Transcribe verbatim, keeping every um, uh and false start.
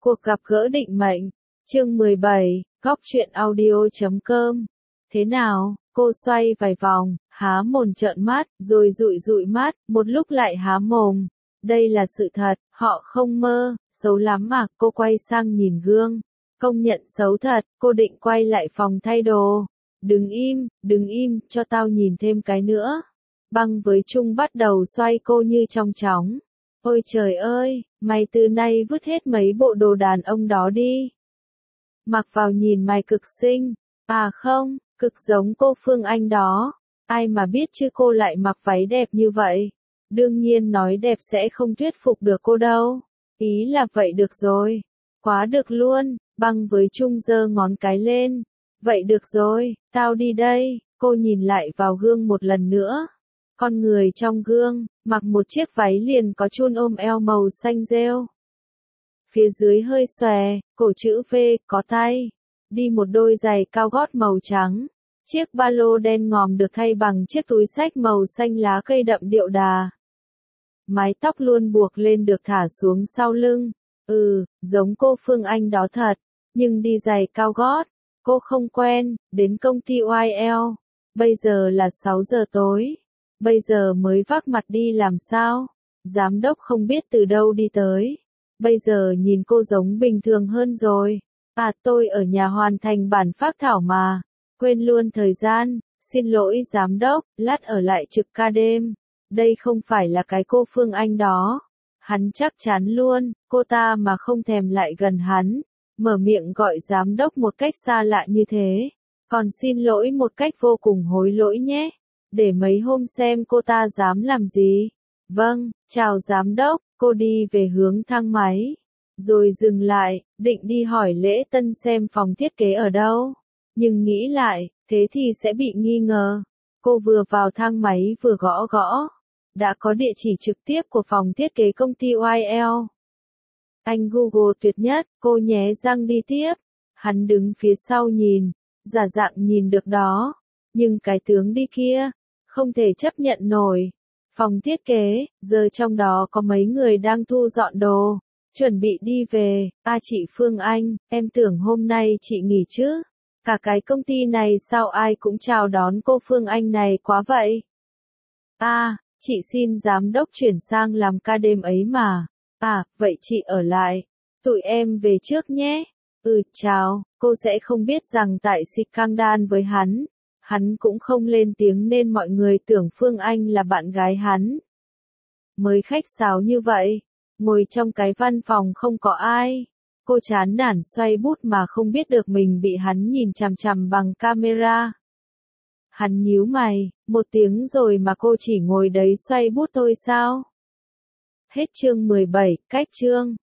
Cuộc gặp gỡ định mệnh, chương mười bảy, góc truyện audio chấm com. Thế nào, cô xoay vài vòng, há mồm trợn mắt, rồi dụi dụi mắt, một lúc lại há mồm. Đây là sự thật, họ không mơ, xấu lắm mà, cô quay sang nhìn gương. Công nhận xấu thật, cô định quay lại phòng thay đồ. Đừng im, đừng im, cho tao nhìn thêm cái nữa. Băng với Trung bắt đầu xoay cô như trong chóng. Ôi trời ơi, mày từ nay vứt hết mấy bộ đồ đàn ông đó đi. Mặc vào nhìn mày cực xinh. À không, cực giống cô Phương Anh đó. Ai mà biết chứ cô lại mặc váy đẹp như vậy. Đương nhiên nói đẹp sẽ không thuyết phục được cô đâu. Ý là vậy được rồi. Quá được luôn, Băng với Trung giơ ngón cái lên. Vậy được rồi, tao đi đây. Cô nhìn lại vào gương một lần nữa. Con người trong gương, mặc một chiếc váy liền có chun ôm eo màu xanh rêu. Phía dưới hơi xòe, cổ chữ V, có tay. Đi một đôi giày cao gót màu trắng. Chiếc ba lô đen ngòm được thay bằng chiếc túi xách màu xanh lá cây đậm điệu đà. Mái tóc luôn buộc lên được thả xuống sau lưng. Ừ, giống cô Phương Anh đó thật. Nhưng đi giày cao gót, cô không quen, đến công ty o i eo. Bây giờ là sáu giờ tối. Bây giờ mới vác mặt đi làm sao? Giám đốc không biết từ đâu đi tới. Bây giờ nhìn cô giống bình thường hơn rồi. À tôi ở nhà hoàn thành bản phác thảo mà. Quên luôn thời gian. Xin lỗi giám đốc, lát ở lại trực ca đêm. Đây không phải là cái cô Phương Anh đó. Hắn chắc chắn luôn, cô ta mà không thèm lại gần hắn. Mở miệng gọi giám đốc một cách xa lạ như thế. Còn xin lỗi một cách vô cùng hối lỗi nhé. Để mấy hôm xem cô ta dám làm gì. Vâng, chào giám đốc, cô đi về hướng thang máy. Rồi dừng lại, định đi hỏi Lễ Tân xem phòng thiết kế ở đâu. Nhưng nghĩ lại, thế thì sẽ bị nghi ngờ. Cô vừa vào thang máy vừa gõ gõ. Đã có địa chỉ trực tiếp của phòng thiết kế công ty o i eo. Anh Google tuyệt nhất, cô nhé răng đi tiếp. Hắn đứng phía sau nhìn, giả dạng nhìn được đó. Nhưng cái tướng đi kia, không thể chấp nhận nổi. Phòng thiết kế, giờ trong đó có mấy người đang thu dọn đồ, chuẩn bị đi về. À chị Phương Anh, em tưởng hôm nay chị nghỉ chứ? Cả cái công ty này sao ai cũng chào đón cô Phương Anh này quá vậy? À, chị xin giám đốc chuyển sang làm ca đêm ấy mà. À, vậy chị ở lại. Tụi em về trước nhé. Ừ, chào, cô sẽ không biết rằng tại scandal với hắn. Hắn cũng không lên tiếng nên mọi người tưởng Phương Anh là bạn gái hắn. Mới khách sáo như vậy, ngồi trong cái văn phòng không có ai. Cô chán nản xoay bút mà không biết được mình bị hắn nhìn chằm chằm bằng camera. Hắn nhíu mày, một tiếng rồi mà cô chỉ ngồi đấy xoay bút thôi sao? Hết chương mười bảy, cách chương.